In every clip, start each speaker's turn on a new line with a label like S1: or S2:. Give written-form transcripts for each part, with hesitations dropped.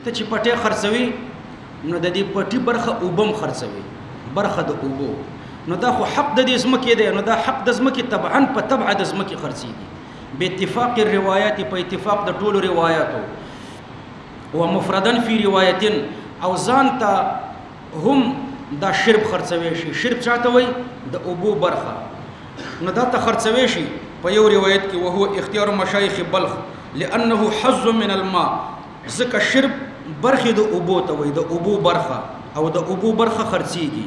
S1: ته چې پټه خرڅوي نو د دې پټي برخه اوبم خرڅوي برخه د اوبو نو دا خو حق د دې زمکه دی نو دا حق د زمکه طبعا په تبع د زمکه خرڅيږي به اتفاق الروایات په اتفاق د ټولو روایتو ومفردا في روایت او ځان ته هم دا شرب خرڅوي شي شرب چاته وي د اوبو برخه نو دا ته خرڅوي شي په یو روایت کې وهو اختیار مشایخ بلخ لانه حظ من الماء ځکه شرب برخه د اوبو ته وي د اوبو برخه او د اوبو برخه خرڅيږي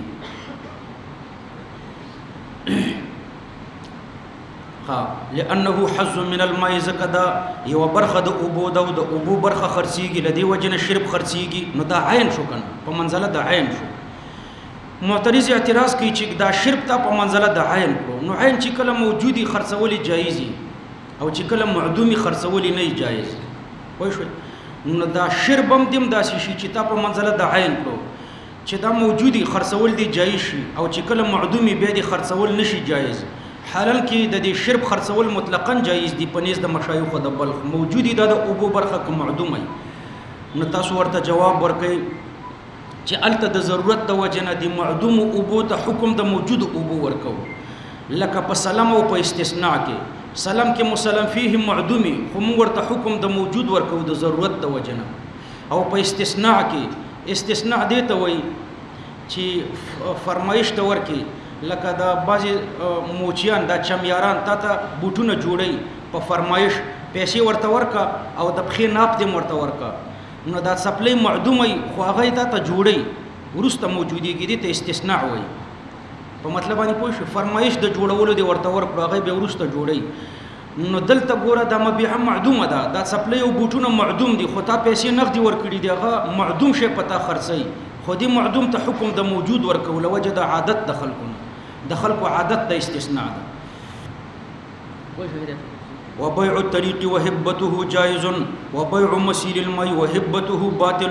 S1: لانه حظ من الماء ځکه دا یو برخه د اوبو د اوبو برخه خرڅيږي لدی وجنه شرب خرڅيږي نو دا عین شو کنه په منزله د عین شو معترض اعتراض کوي چې دا شرب ته په منزله د عین کړو نو عین چې کله موجودي خرڅولي جایزي او چې کله معدومي خرڅولي نه جایز وای شو نو دا شرب هم دیم داسې شي چې تا په منزله د عین کړو چې دا موجودي خرڅول دي جایز شي او چې کله معدومي به دي خرڅول نشي جایز حالل کې د دې شرب خرڅول مطلقاً جایز دي په نيز د مشایخ د بلخ موجودي د اوبو برخه کوم معدومه نو تاسو ورته جواب ورکړئ چې الته د ضرورت د وجنه د معدوم اوبو ته حکم د موجود اوبو ورکو لکه په سلام او په استثناء کې سلام کې مسلم فيه معدومي هم ورته حکم د موجود ورکو د ضرورت د وجنه او په استثناء کې استثناء دی ته وای چې فرمایش ته ورکی لکه دا بعضی موچیان دا چمیاران تا بوټونه جوړي په فرمایش پیسې ورته ورکا او د بخې ناپ دې ورته ورکا نو دا سپلای معدومي خو هغه ته جوړي ورسته موجودیږي دي ته استثناء وای په مطلب باندې پوه شو فرمایش د جوړولو دی ورته ورکړه هغه به ورسته جوړي نو دلته ګوره دا مبيعه معدومه ده دا سپلای او بوټونه معدوم دي خو تا پیسې نقدي ورکړي دي هغه معدوم شي پتا خرڅي خو دې معدوم ته حکم د موجود ورکول وجد عادت د خلکو عادت د استثناء ده وبيع الطريق وهبته جائز وبيع مسيل الماء وهبته باطل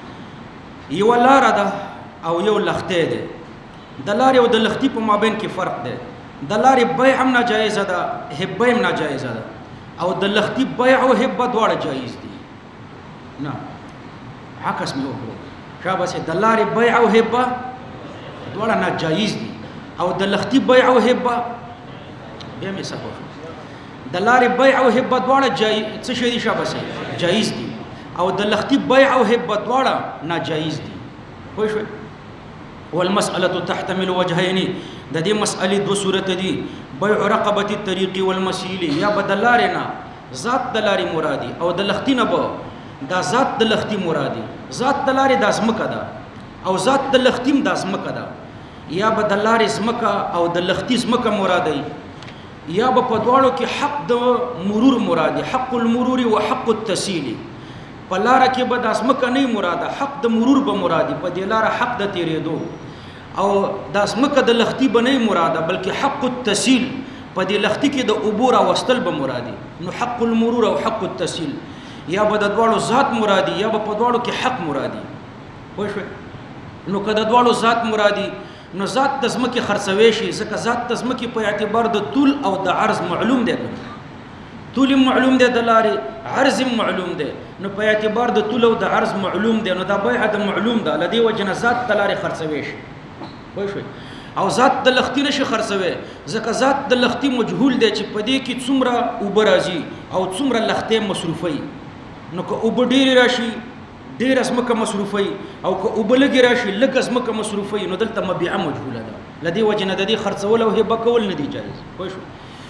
S1: یو لار ده او یو لخته ده د لار او د لختی په مابین کې فرق ده د لار بيع هم ناجایز ده هبه هم ناجایز ده او د لختی بيع او هبه دواړه جایز دي نه عکس مې وکړو شابه د لار بيع او هبه دواړه ناجایز دي او د لختی بيع او هبه به مې سپور د لارې بيع او هبه دواړه څه شي دي شابه جایز دي او د لختی بيع او هبه دواړه ناجایز دي خو شو والمساله تحتمل وجهين د دې مسالې دوه صورت دي بيع رقبه الطريق والمسيل یا بدلارنا ذات د لارې مرادي او د لختی نه به دا ذات د لختی مرادي ذات د لارې د ازمکه ده او ذات د لختیم د ازمکه ده یا بدلارې ازمکه او د لختی ازمکه مرادي یا په دواړو کې حق د مرور مرادي حق المرور او حق التسيل په لار کې به د اسمکه نه مراده حق د مرور به مرادي په دې لار حق د تیرېدو او د اسمکه د لختی به نه مراده بلکې حق التسيل په دې لختی کې د عبور او وستل به مرادي نو حق المرور او حق التسيل یا به د دواړو ذات مرادي یا به په دواړو کې حق مرادي خو شو نو کله د دواړو ذات مرادي نو ذات د زمکه خرڅوي شي ځکه ذات د زمکه په اعتبار د طول او د عرض معلوم دی طول معلوم دی د لارې عرض معلوم دی نو په اعتبار د طول او د عرض معلوم دی نو دا بیع د معلوم ده لدی وجنه ذات د لارې خرڅوي شي وای شو او ذات د لختی نشي خرڅوي ځکه ذات د لختی مجهول دی چې په دې کې څومره وبرازي او څومره لخته مصرفي نو که وبډيري راشي ډیر اسمکه مصروفي او که وبلګي راشي لګ اسمکه مصروفي نو دلته مبيعه مجهوله ده لدی وجنه د دې خرڅول او هبه کول نه دي جایز خو شو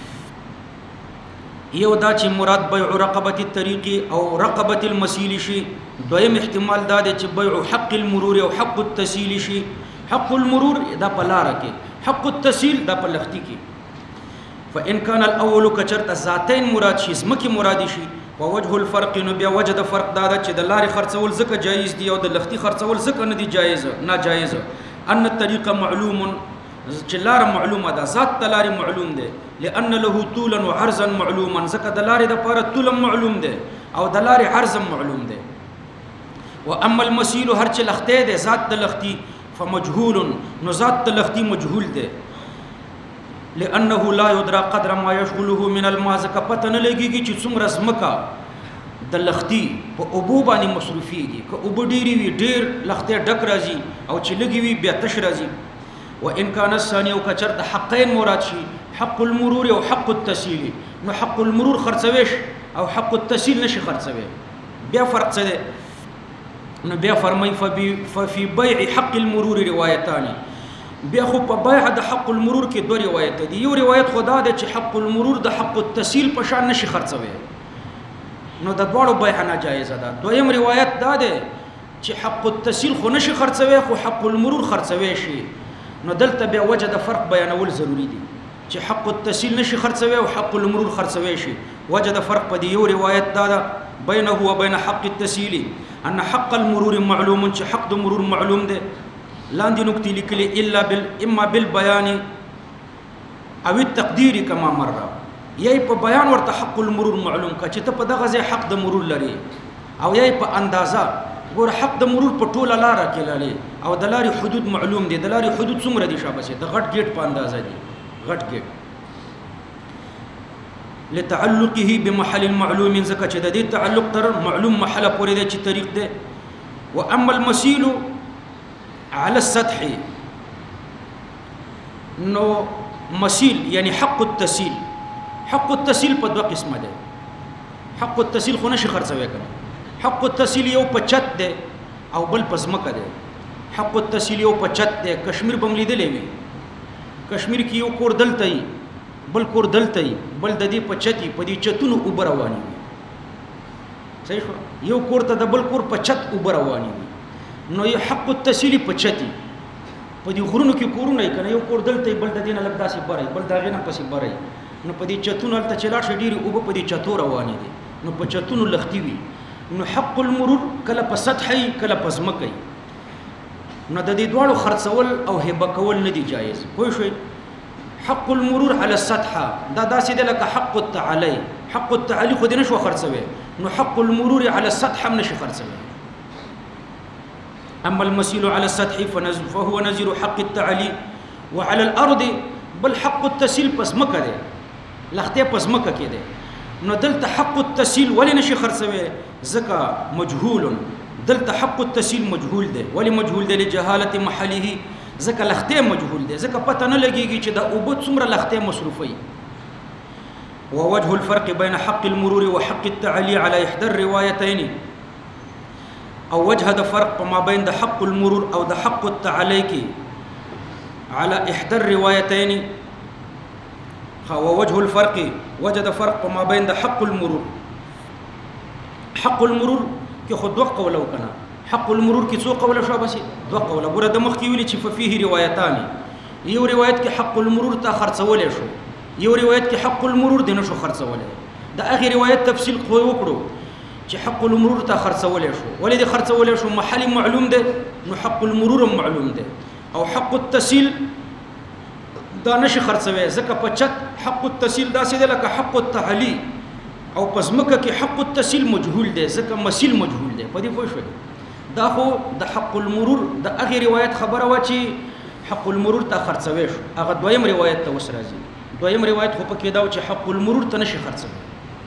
S1: یو دا چې مراد بيع رقبه الطريق او رقبه المسيل شي دویم احتمال دا دی چې بيع حق المرور او حق التسيل شي حق المرور دا په لار کې حق التسيل دا په لختی کې فان كان الاول كچرت ذاتين مراد شي اسمکه مرادي شي ووجه الفرق نو بیا وجه د فرق دا چې د لارې خرڅول زکه جایز دي او د لختی خرڅول زکه نه دي جایز ناجایز ان الطريق معلوم چې لار معلومه ده ذات د لارې معلوم ده لان له طولا وعرضا معلوما زکه د لارې د پاره طول معلوم ده او د لارې عرض معلوم ده واما المسيل هر چې لخته ده ذات د لختی فمجهول نو ذات د لختی مجهول ده لانه لا يدرى قدر ما يشغله من الماء زکه پته نه لګيږي چې څومره زمکا د لختی په اوبو باندې مصرفيږي که اوبو ډیری وي ډیر لخته ډک راځي او چې لګي وي بیا تش راځي. وان كان الثاني او کچر د حقین مراد شي حق المرور او حق التسهيل نو حق المرور خرڅويش او حق التسهيل نشي خرڅوي. بیا فرق څه دی؟ نو بیا فرمای ففي بيع حق المرور روایتان. بیا خو په بیع د حق المرور کې دوه روایت دي. یو روایت خدا ده چې حق المرور د حق التسهيل په شان نشي خرڅوي نو د دوړو بیع ناجایز ده. دویم روایت دا ده چې حق التسهيل خو نشي خرڅوي خو حق المرور خرڅوي شي. نو دلته بیا وجه د فرق بیانول ضروری دي چې حق التسهيل نشي خرڅوي او حق المرور خرڅوي شي. وجه د فرق په دی یو روایت دا ده بینه وبین حق التسهيل ان حق المرور معلوم چې حق د مرور معلوم ده. لاندې نکتې لیکلي اما بالبيان او التقدير كما مر. یای په بیان ورته حق المرور معلوم کا چې ته په دغه ځای حق د مرور لري او یای په اندازه ګور حق د مرور په ټوله لار کې لري او د لارې حدود معلوم دي. د لارې حدود څومره دي شابه د غټ گیټ په اندازه دي. غټ گیټ لتعلقه بمحل المعلوم زکه چې د دې تعلق تر معلوم محل پورې دی چې طریق دی. واما المسيل على السطح نو مسيل يعني حق التسهيل. حق التسهيل په دوه قسمه ده. حق التسهيل خو نشي خرڅوي کنه. حق التسهيل یو په چت ده او بل په ځمکه ده. حق التسهيل یو په چت ده. کشمیر بم لیدلې وي. کشمیر کې یو کور دلته ای بل کور دلته ای بل د دې په چتي په دې چتونو اوبر رواني وي. صحیح شو. یو کور ته د بل کور په چت اوبر رواني وي. نو یو حق التسهيل په چتي په دې غرونو کې کورونه کنه یو کور دلته بل د دینه لګ داسې برای بل داغه نه پسې برای نو په دې چتونو الته چلا شډيري او په دې چتو رواني دي نو په چتونو لختي وي. نو حق المرور کله په سطحي کله په ځمکه نو د دې دواړو خرڅول او هبه کول نه دي جایز. پوه شئ. حق المرور على السطح دا داسې د لکه حق التعالي. حق التعالي خو دې نشو خرڅوي نو حق المرور على السطح هم نشي خرڅوي. اما المسيل على السطح فهو نظير حق التعالي وعلى الارض بل حق التسهيل پس مکه ده لخته پس مکه کې ده. نو دلته حق التسهيل ولې نشي خرڅوي زکه مجهول. دلته حق التسهيل مجهول ده. ولې مجهول ده؟ لجهاله محله زکه لخته مجهول ده. زکه پته نه لګيږي چې دا اوبه څومره لخته مصرفي. ووجه الفرق بين حق المرور وحق التعالي على احدى الروايتين او وجه د فرق ما بين د حق المرور او د حق التعالي کې على احدى الروايتين. ووجه الفرق وجد فرق ما بين د حق المرور. حق المرور کې خود دوه قوله وکړه. حق المرور کې څو قوله شو بس دوه قوله. ګوره د مخ کې ویلي چې فيه روایتان. یو روایت کې حق المرور ته خرڅولې شو یو روایت کې حق المرور دنه شو خرڅولې. د اخر روایت تفصیل خو وکړو چې حق المرور ته خرڅولې شو. ولې د خرڅولې شو؟ محل معلوم ده نو حق المرور معلوم ده. او حق التسهيل دا نشي خرڅوي ځکه په چت حق التسهيل داسې ده لکه حق التعالي او پزمکه کې حق التسهيل مجهول ده ځکه مسیل مجهول ده. په دې پوه شئ. دا خو د حق المرور د اخر روایت خبره و چې حق المرور ته خرڅوي شو. هغه دویم روایت ته وس راځي. دویم روایت خو پکې دا چې حق المرور ته نشي خرڅوي.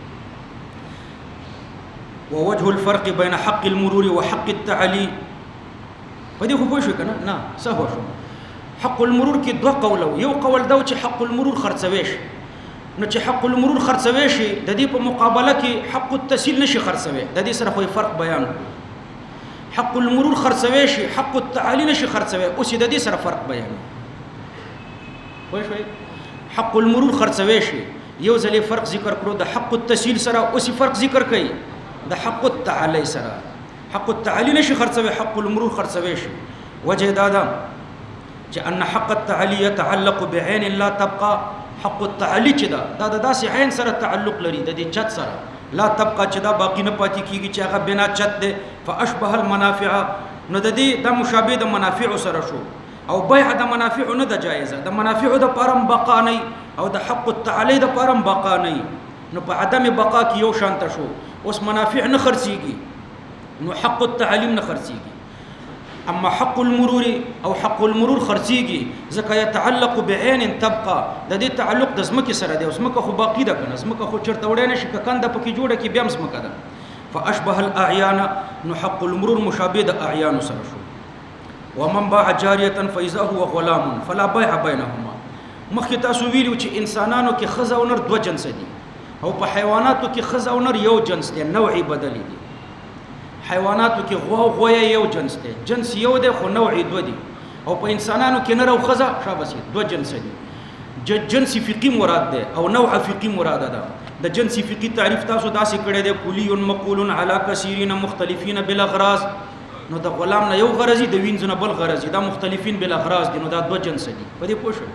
S1: ووجه الفرق بين حق المرور وحق التعالي په دې خو پوه شو کنه نه صحو شو. حق المرور کې دوه قوله. یو قول دا چې حق المرور خرڅوي شي نو چې حق المرور خرڅوي شي د دې په مقابله کې حق التسهيل نشي خرڅوي. د دې سره خو فرق بیان. حق المرور خرڅوي شي حق التعالي نشي خرڅوي. اوس د دې سره فرق بیان. پوه شئ. حق المرور خرڅوي شي یو ځلې فرق ذکر کړو د حق التسهيل سره. اوس فرق ذکر کړي د حق التعالي سره. حق التعالي نشي خرڅوي حق المرور خرڅوي شي. وجه دا ده چې ان حق التعالي يتعلق بعين لا تبقى. حق التعالي چې دا داسې عین سره تعلق لري د دې چت سره لا تبقى چې دا باقی نه پاتې کیږي چې هغه بنا چت ده. فاشبه المنافع نو د دې د مشابه د منافع سره شو او بيع د منافع نه د جایزه. د منافع د پرم بقا نه او د حق التعالي د پرم بقا نه نو په عدم بقا کې یو شانت شو. اوس منافع نه خرڅيږي نو حق التعلیم نه خرڅيږي. اما حق المرور او حق المرور خرڅيږي ځکه يتعلق بعين تبقى. د دې تعلق د زمکه سره دی. زمکه خو باقی ده کنه. زمکه خو چرته وړه نشي کنده پکې جوړه کې بیا زمکه ده. فاشبه الاعيان نو حق المرور مشابه د اعيان سره شو. ومن باع جاريه فاذا هو غلام فلا بيع بينهما. مخکې تاسو ویلو چې انسانانو کې ښځه او نر دوه جنس دي او په حیواناتو کې ښځه او نر یو جنس دي، نوعي بدلی دي. حیواناتو کې غوا او غویه یو جنس دي، جنس یو دی خو نوعي دوه دي. او په انسانانو کې نر او ښځه شابه دوه جنس دي. جنس فقهي مراد ده او نوع فقهي مراد ده. د جنس فقهي تعریف تاسو داسې کړی دی: کلی مقول علی کثیرین مختلفین بالاغراض. نو د غلام نه یو غرضی، د وینځ نه بل غرضی، دا مختلفین بالاغراض دي. نو دا دوه جنس دي. په دې پوه شئ.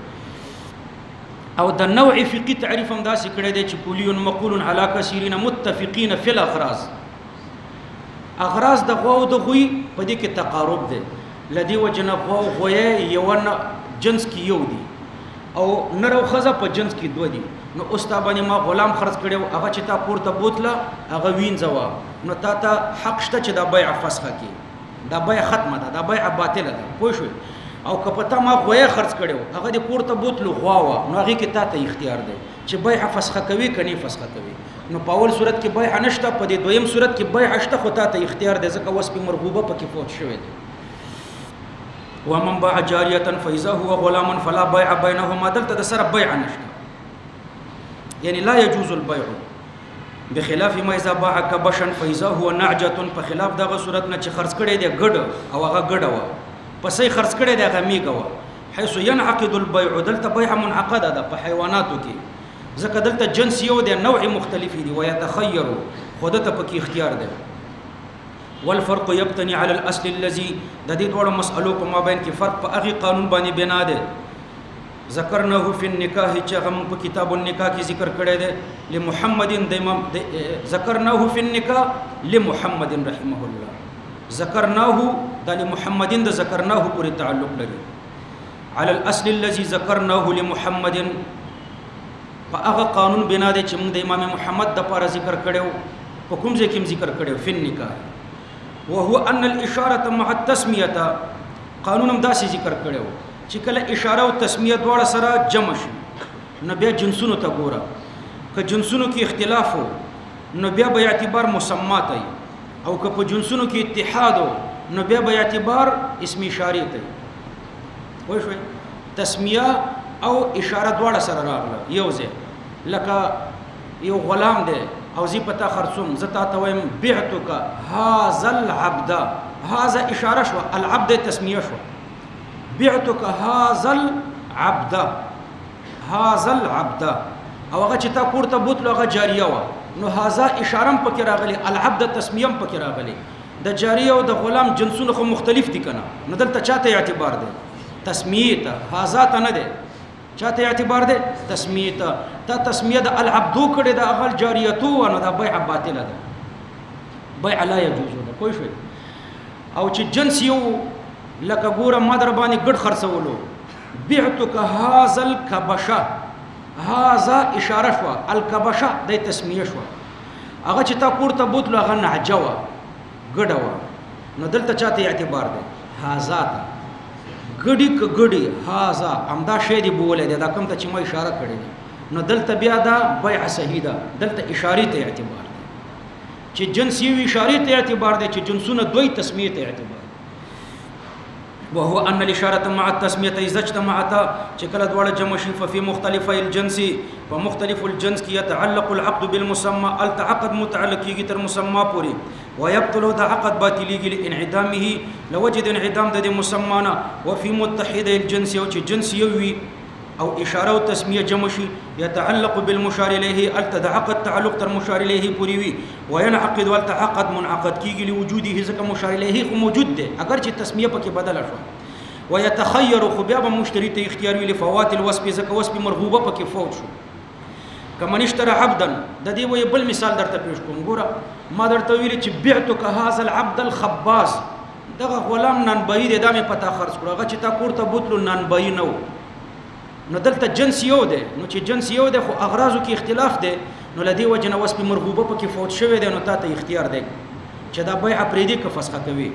S1: او د نوع فقهي تعریف هم داسې کړی دی چې کلی مقول علی کثیرین متفقین فی الاغراض. اغراض د غوا او د غوی په دې کې تقارب دی. لدی وجنه غوا او غوی یو جنس کې یو دي او نر او ښځه په جنس کې دوه دي. نو اوس تا باندې ما غلام خرڅ کړی و، هغه چې تا پورته بوتله هغه وینځوه، نو تا ته حق شته چې دا بیع فسخه کړي، دا بیع ختمه ده، دا بیع باطله ده. پوه شوې؟ او که په تا ما غویه خرڅ کړی و، هغه دې پورته بوتلو غوا وه، نو هغې کې تا ته اختیار دی چې بیع فسخه کوي که نه فسخه کوي. نو په اول صورت کې بیع نشته، په دې دویم صورت کې بیع شته، خو تا ته اختیار دی ځکه وصف مرغوبه پکې فوت شوی دی. ومن باع جاریه فاذا هو غلام فلا بيع بينهما. دلته د سره بیع نشته، یعنی لا يجوز البيع بخلاف ما اذا باع كبشا فاذا هو نعجه. په خلاف دغه صورت نه چې خرڅ کړي دی ګډ او هغه ګډه و، پسې خرڅ کړي دی هغه میګه و، حيث ينعقد البيع. دلته بیع منعقده ده په حیواناتو کې، ځکه دلته جنس یو دی، نوع مختلف دي. ويتخير خود ته پکې اختیار دی. والفرق يبتني على الاصل الذي. د دې ډول مسئلو په مابین کې فرق په هغه قانون باندې بنا ده. ذکرناه فی النکاح چې هغه په کتاب النکاح کې ذکر کړی دی. لمحمد ذکرناه فی النکاح لمحمد رحمه الله. ذکرناه د لمحمد د ذکرناه پورې تعلق لري. على الاصل الذي ذکرناه لمحمد. په هغه قانون بنا ده چې موږ د امام محمد د لپاره ذکر کړو، په کوم ځای کې ذکر کړو؟ فی النکاح. وهو ان الاشاره مع التسميه. قانون هم داسې ذکر کړو چې کله اشاره او تسمیه دواړه سره جمع شي نو بیا جنسونو ته ګوره. که جنسونو کې اختلاف وو نو بیا به اعتبار مسمات ای، او که په جنسونو کې اتحاد وو نو بیا به اعتبار اسم اشاره ته. وای شوي تسمیه او اشاره دواړه سره راغله یو ځای. لکه یو غلام دی او زی پتا خرڅوم، زتا ته وایم بعتک هاذا العبد. هاذا اشاره شو، العبد تسمیه شو. بعتک هاذا العبد، هاذا العبد. او هغه چې تا پورته بوتلو هغه جاریه و، نو هاذا اشاره هم پکې راغلی، العبد تسمیه هم پکې راغلی. د جاریه او د غلام جنسونه خو مختلف دي کنه، نو دلته چاته اعتبار دی؟ تسمیه ته. هاذا ته نه دی، چاته اعتبار دی؟ تسمیه ته. تا تسمیه د العبدو کړي د هغه جاریتو، نو دا بیع باطله ده، بیع لا يجوز ده. پوه شئ؟ او چې جنس یو لکه ګوره ما در باندې ګډ خرڅولو، بعتک هاذا الکبشه. هاذا اشاره شو، الکبشه د تسمیه شو. هغه چې تا پورته بوتلو هغه نعجه وه، ګډه وه، نو دلته چاته اعتبار دی؟ هاذا ته. ګډي که ګډي هاذا همدا شی دی بولی دی، دا کوم ته چې ما اشاره کړې ده، نو دلته بیا دا بیع صحیح ده. دلته اشارې ته اعتبار دی چې جنس یو، اشارې ته اعتبار دی چې جنسونه دوی تسمیه ته اعتبار. وهو ان الاشاره مع التسميه اذا اجتمعتا. چې کله دواړه جمع شي ففي مختلفي الجنس، فمختلف الجنس کې يتعلق العقد بالمسمى. التعقد متعلق کیږي تر مسمى پورې. ويبطل د عقد باطليږي لانعدامه، لوجد انعدام د مسمانا. وفي متحد الجنس او چې جنس یو وي او اشاره او تسمیه جمع شي، يتعلق بالمشار الیه. التعقد تعلق تر مشار الیه پوری وي. وينعقد والتعقد منعقد کیږي لوجوده، ځکه مشار الیه خو موجود دی اگر چې تسمیه پکې بدله شو. ويتخير خو بیا به مشتری ته اختیار وي لفوات الوصف، ځکه وصف مرغوبه پکې فوت شو. کمن اشترى عبدا. د دې وی بل مثال درته پیش کوم. ګوره ما درته ویل چې بعتک هاذا العبد الخباز. دغه غلام نانبایی دی، دا مې پتا خرڅ کړو، هغه چې تا پورته بوتلو نانبایی نه و. نو دلته جنس یو دی، نو چې جنس یو دی خو اغراضو کې اختلاف دی، نو لدی وجنه وصف مرغوبه پکې فوت شوی دی، نو تا ته اختیار دی چې دا بیع پرېږدي که فسخه کوي.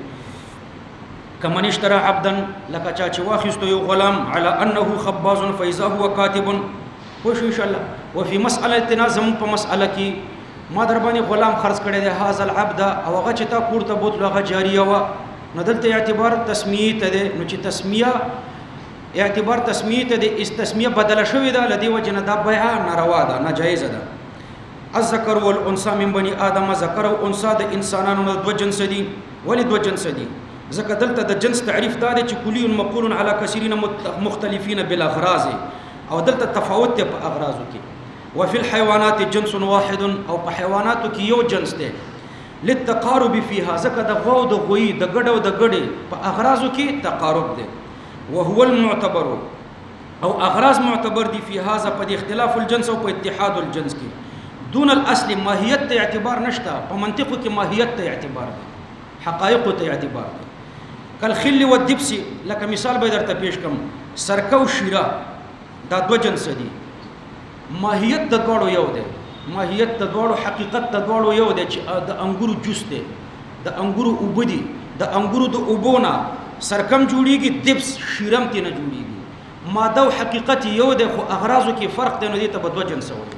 S1: کمن اشترى عبدا، لکه چا چې واخیستو یو غلام على انه خباز فاذا هو كاتب. پوه شو ان شاء الله. وفي مساله تنازم په مساله کې ما در باندې غلام خرڅ کړی دی هاذا العبد او هغه چې تا کور ته بوتلو هغه جاریه وه نو دلته اعتبار تسمیه ته دی نو چې تسمیه اعتبار تسمیه ته دی تسمیه بدله شوې ده له دې وجې نه دا بیعه ناروا ده ناجایزه ده الذکر والانثى من بني آدم ذکر او انثى د انسانانو نه دوه جنس دي ولې دوه جنس دي ځکه دلته د جنس تعریف دا دی چې کلی مقول علی کثیرین مختلفین بالاغراض او دلته تفاوت دی په اغراضو کې وفي الحيوانات جنس واحد او په حیواناتو کې یو جنس دی للتقارب فيها ځکه د غو د غوی د ګډو د ګډې په اغراضو کې تقارب دی وهو المعتبر او اغراض معتبر دي في هذا په اختلاف الجنس او په اتحاد الجنس کې دون الاصل ماهیت ته اعتبار نشته په منطق کې ماهیت ته اعتبار دی حقایق ته اعتبار دی کالخل والدبس لکه مثال به درته پیش کوم سرکه او شیره دا دوه جنس دي ماهیت د دوړو یو دی ماهیت د دوړو حقیقت د دوړو یو دی چې د انګورو جوس دی د انګورو اوبه دي د انګورو د اوبونه سرکم جوړیږي دبس شیرم تی نه جوړیږي ماده او حقیقت یو دی خو اغراضو کې فرق دی نو دې ته به دوه جنس وایي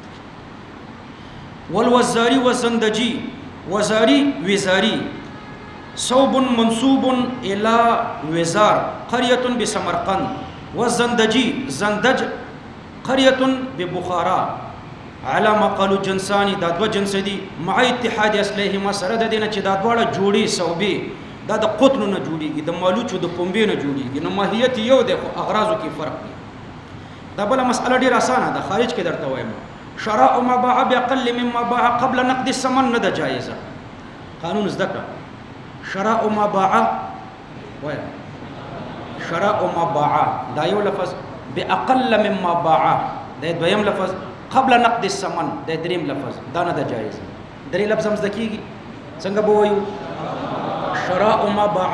S1: والوزاري والزندجي وزاري وزاري صوب منصوب الى وزار قريه بسمرقند والزندجي زندج قريه ببخارا على ما قالوا جنسان دا دو جنس دي مع اتحاد اصلهما سره د دینه چې دا دواړه جوړي صوبي دا د قطن نه جوړيږي د مالوچو د پنبې نه جوړيږي نو ماهیت یو دی خو اغراضو کې فرق دی دا بل مسأله ډیره اسانه ده خارج کې درته وایم شراء ما باع باقل مما باع قبل نقد الثمن نه ده جایزه قانون زده شراء ما باع وایا شراء ما باع دا یو لفظ باقل مما باع دا دویم لفظ قبل نقد الثمن دا دریم لفظ دا نه ده جایزه درې لفظ هم زده کیږي څنګه به وایو شراء ما باع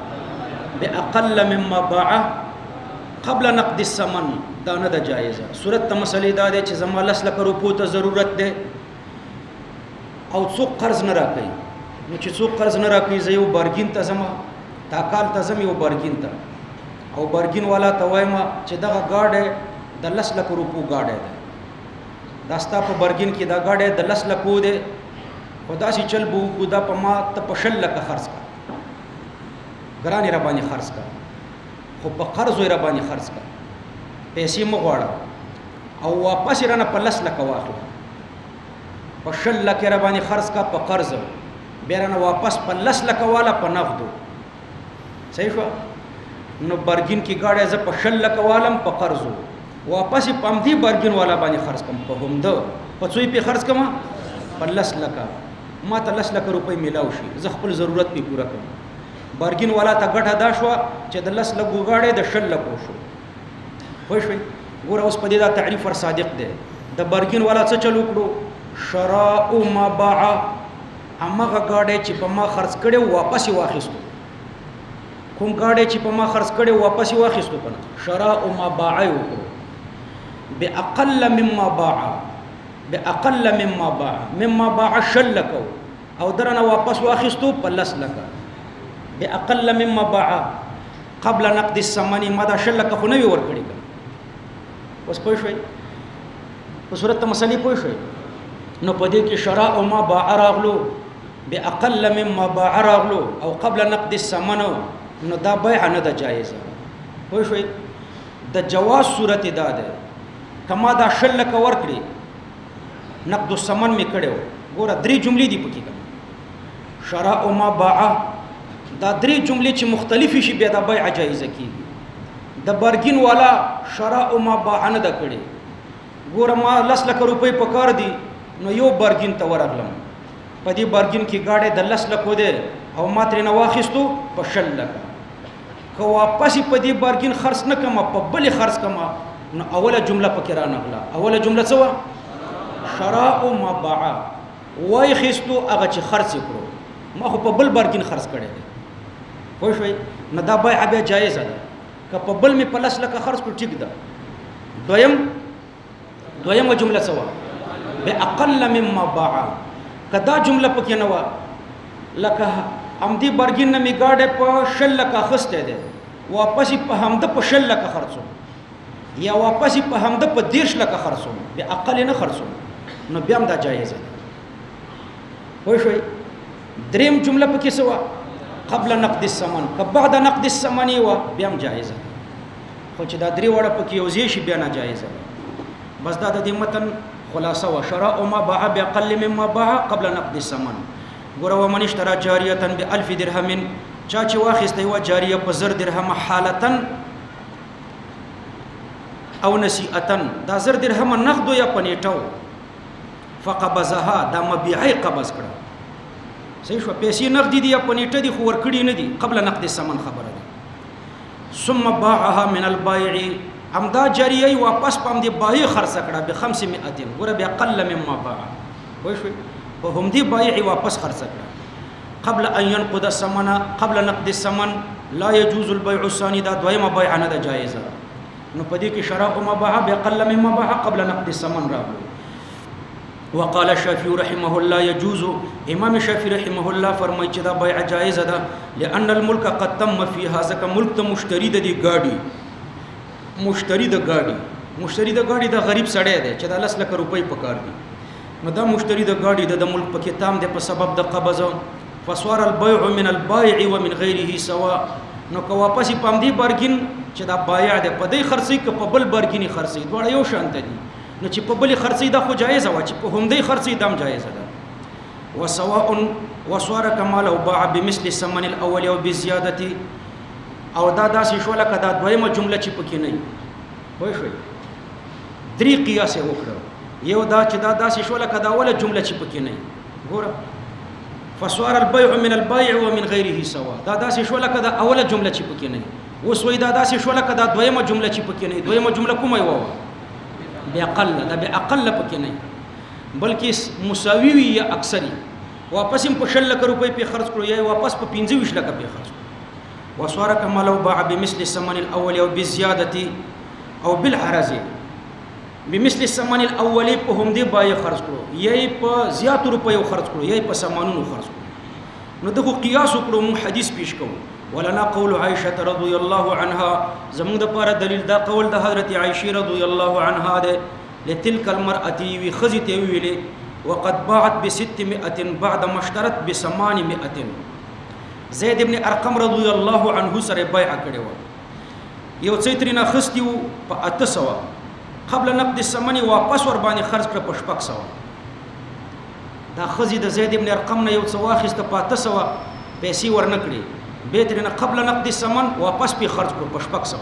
S1: باقل مما باع قبل نقد الثمن دا نه ده جایزه صورت ته مسلې دا ده چې زما 10 لک روپو ته ضرورت ده او څوک قرض نه راکړي نو چې څوک قرض نه راکړي زه یو بارګین ته زما تا کال ته زم یو بارګین ته او بارګین والا ته وایم چې دغه گاډه د 10 لک روپو گاډه ده دا ستا په بارګین کې دا گاډه د 10 لکو ده خدا سي چل بو کو دا په ما ته په 6 لک خرڅ کا ګرانی را باندې خرڅ کا خو په قرض را باندې خرڅ کا پیسې مغواړه او واپس رانه په 10 لک واخله په 6 لک را باندې خرڅ کا په قرض بیرانه واپس په 10 لک والا په نقدو صحیح شو نو بارګین کی گاډه ز په 6 لک والم په قرضو واپس پم دی بارګین والا باندې خرڅ کم په هم ده په څوی په خرڅ کما په 10 لک ما ته 10 لک روپۍ میلاو شي زه خپل ضرورت په پورا کوم بارګین والا ته ګټه دا شو چې د 10 لک گاډه د 6 لک شو خو شوي ګور اوس په دې دا تعریف ور صادق دی د بارګین والا څه چلو کړو شراء ما باع امغه گاډه چې په ما خرڅ کړي واپس واخیستو کوم گاډه چې په ما خرڅ کړي واپس واخیستو کنه شراء ما باع یو باقل مما باع باقل مما باع مما باع شلک او درنه واپس واخیستو په 10 لک باقل مما باع قبل نقد الثمن ما دا شلک خو نه ور کړی اوس پوه شئ په صورت مسلې پوه شئ نو په دې کې شراء ما باع راغلو باقل مما باع راغلو او قبل نقد الثمن نو دا بیع نه ده جایزه پوه شئ د جواز صورت دا ده کما دا شلک ور کړی نقد الثمن می کړو ګوره درې جملې دي پکې کوم شراء ما باع دا درې جملې چې مختلفې شي بیا دا بیع جایزه کیږي د بارګین والا شراء ما باع نه ده کړی ګوره ما 10 لک روپۍ په کار دي نو یو بارګین ته ورغلم په دې بارګین کې گاډه د 10 لک ده او ما ترې نه واخیستو په 6 لک که واپس په دې بارګین خرڅ نه کما په بل خرڅ کما نو اوله جمله پکې را نغله اوله جمله څه و شراء ما باع وای خستو هغه چې خرڅ کړو ما خو په بل بارګین خرڅ کړی دی خو شوي نه دا بیع بیا جایزه ده که په بل می په 10 لک خرڅ کړو ټیک ده دویمه جمله څه و باقل مما باع کدا جمله پکې نه و لکه امدی بارګین نه می گاډه په 6 لک خسته ده واپس په همده په 6 لک خرڅو یا واپس په همده په 10 لک خرڅو به اقل نه خرڅو نو بیا هم دا جایز ده پوه شوي. دریم جمله پکې څه وه؟ قبل نقد الثمن. که بعد نقد الثمن وه بیا هم جایزه ده، خو چې دا درې واړه پکې یو ځای شي بیا ناجایزه ده. بس دا د دې متن خلاصه وه. شراء ما باع باقل مما باع قبل نقد الثمن. ګوره ومن اشترى جاریه ب1000 درهم، چا چې واخیسته یوه جاریه په 1000 درهم حالتا او نسیئتا، دا 1000 درهم نقدو یا په نیټو، فقبضها دا مبيعي قبض کړه. صحیح شو، پیسې نقدي دي یا په نیټه دي خو ورکړي نه دي، قبل نقد الثمن خبره ده. ثم باعها من البائع، همدا جاریه واپس پام دی بایع خرڅ کړه ب 500، ګوره بیا قل مما باع. وای شو په هم دی بایع واپس خرڅ کړه. قبل ان ينقض الثمن، قبل نقد الثمن لا يجوز البيع الثاني، دا دویمه بیع نه ده جایزه. نو پدې کې شراء ما باع بقل مما باع قبل نقد الثمن راغلو. وقال الشافعي رحمه الله يجوز، امام شافعي رحمه الله فرمایي چې دا بیع جایزه ده، لان الملك قد تم فيها، ځکه ملک ته مشتری د دې ګاډي، مشتری د ګاډي د غریب سړی دی چې د 10 لک روپۍ پکار دي، نو دا مشتری د ګاډي د ملک په کې تام دی په سبب د قبض. فصار البيع من البائع ومن غيره سواء، نو که واپس پام دی بارګین چې دا بایع دی په دې خرڅي که په بل بارګینی خرڅي، دواړه یو شان دي. نو چې په بل خرڅي دا خو جایزه و، چې په هم دی خرڅي دام جایزه ده. وسواء وصار كما لو باع بمثل الثمن الاول او بزياده، او دا داسې شو لکه دا دویمه جمله چې پکې نه وي. وای شو درې قیاس وکړه، یو دا چې دا داسې شو لکه دا اوله جمله چې پکې نه وي. ګوره فصار البيع من البائع ومن غيره سواء، دا داسې شو لکه دا اوله جمله چې پکې نه وي. اوس وای دا داسې شو لکه دا دویمه جمله چې پکې نه وي. دویمه جمله کومه وه؟ باقل، دا باقل پکې نه بلکې مساوي وي یا اکثري. واپس هم په 100 لک روپۍ په خرڅ کړو یا واپس په 25 لک په خرڅ کړو. وصار كما لو باع بمثل الثمن الاول او بالزياده او بالعرض، بمثل الثمن الاول په هم دی بای خرڅ کړو یا په زیات روپیو خرڅ کړو یا په سامانونو خرڅ کړو. نو دغه قیاس وکړو، مون حدیث پیش کوو. ولنا قول عائشه رضی الله عنها، زموږ د پاره دلیل دا قول د حضرت عائشه رضی الله عنها ده. لتلك المرأة وخزت ویلې وقد باعت ب600 بعد ما اشترت ب800. زید ابن ارقم رضی الله عنه سره بیع کړی و، یو څه ترنه خستی و په 800 قبل نقد الثمن، واپس ور باندې خرج کړ په 600. دا خزي د زید ابن ارقم نه یو څه واخیسته په 800 پیسې ورنکړي، به ترنه قبل نقد الثمن واپس په خرج کړ په 600.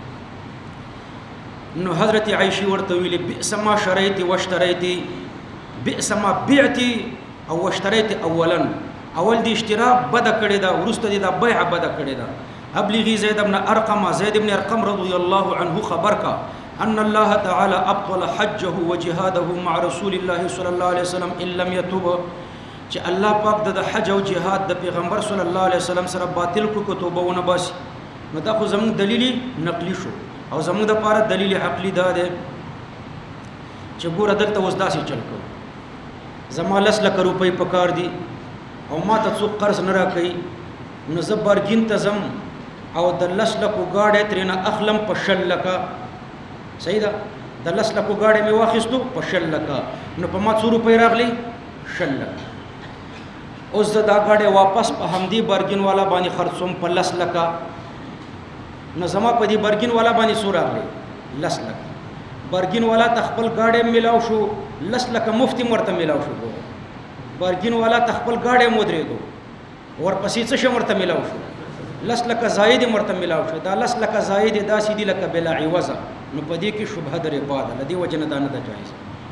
S1: نو حضرت عائشہ ورته ویلي بئس ما شريت واشتريت، بئس ما بعت او واشتريت اولا، اول دی اشترا بد کړی دا، ورسته دی دا بیع بد کړی دا. ابلغي زید ابن ارقم، زید ابن ارقم رضی الله عنه خبر کا ان الله تعالی ابطل حجه وجهاده مع رسول الله صلی الله علیه وسلم ان لم يتوب، چې الله پاک د حج او جهاد د پیغمبر صلی الله علیه وسلم سره باطل کو توبه ونه باسي. نو دا خو زموږ دلیل نقلی شو، او زموږ د پاره دلیل عقلی دا ده چې ګوره دلته اوس داسې چل کو، زما 10 لک روپۍ پکار دي او ما ته څوک قرض نه راکوي، نو زه بارګین ته ځم او د 10 لکو ګاډی ترېنه اخلم په 60 لکه. صحیح ده، د 10 لکو ګاډی مې واخیستو په 60 لکه، نو په ما څو روپۍ راغلی؟ 60 لکه. اوس زه دا ګاډی واپس په همدې بارګین والا باندې خرڅوم په 10 لکه، نو زما په دې بارګین والا باندې څو راغلی؟ 10 لکه. بارګین والا ته خپل ګاډی ملاو شو، 10 لکه مفت ورته ملاو شو. بارګین والا ته خپل ګاډی مودرېدو، ورپسې څه شی ورته ملاو شو؟ 10 لکه زاید ورته ملاو شو. دا 10 لکه زاید داسې دي لکه بلا عوضه، نو په دې کې شبهه درې پاده، لدی وجه نه دا نه ده جایز.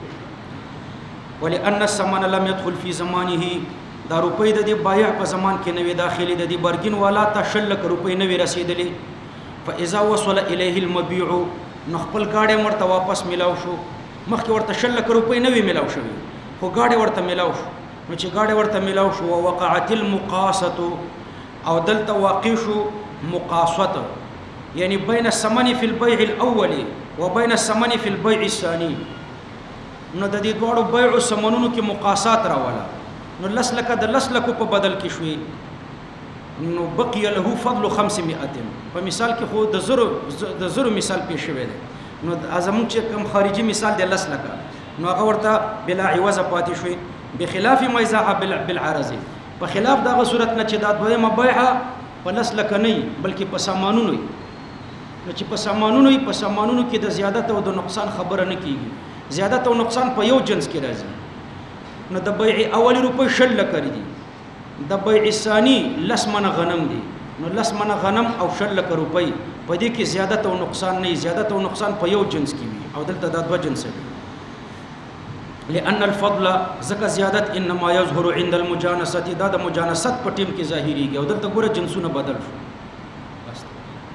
S1: ولأن الثمن لم يدخل في زمانه، دا روپۍ د دې بایع په زمان کې نوې داخلي، د دې بارګین والا ته 60 لکه روپۍ نوې رسیدلې. فاذا وصل اليه المبيع، نو خپل ګاډی ورته واپس ملاو شو، مخکې ورته 60 لکه روپۍ نوې ملاو شوې، خو ګاډی ورته ملاو شو. نو چې ګاډی ورته ملاو شو، ووقعت المقاصه، او دلته واقع شو مقاصه، یعنی بین الثمن فی البيع الاول وبین الثمن فی البيع الثاني. نو د دې دواړو بیع او ثمنونو کې مقاصات راولا، نو 10 لکه د 10 لکو په بدل کې شوې، نو بقي له فضل 500. په مثال کې خو د زرو مثال پیښ شوی دی، نو ازمون چې کوم خارجي مثال دی 10 لکه، نو هغه ورته بلا عوض پاتې شوی. بخلاف ما اذا بالعرض په خلاف دغه صورت نه چې دا دویمه بیعه په لس لکه نه بلکې په سامانونو نو چې په سامانونو کې د زیادت او د نقصان خبره نه کیږي زیادت او نقصان په یو جنس کې راځي نو د بیع اولی روپۍ 60 لکه دي د بیع ثانی لس منه غنم دي نو لس منه غنم او 60 لکه روپۍ په دې کې زیادت او نقصان نه زیادت او نقصان په یو جنس کې وي او دلته دا دوه جنس دي لأن الفضل زکه زیادت انما یظهر عند المجانسه دا د مجانست په ټیم کې ظاهریږي او دلته ګوره جنسونه بدل شو بس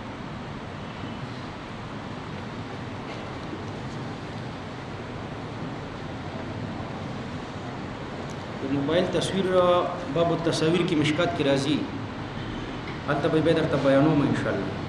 S1: د موبایل تصویر باب التصاویر کې مشکات کې راځي حتی به درته بیانوم ان شاء الله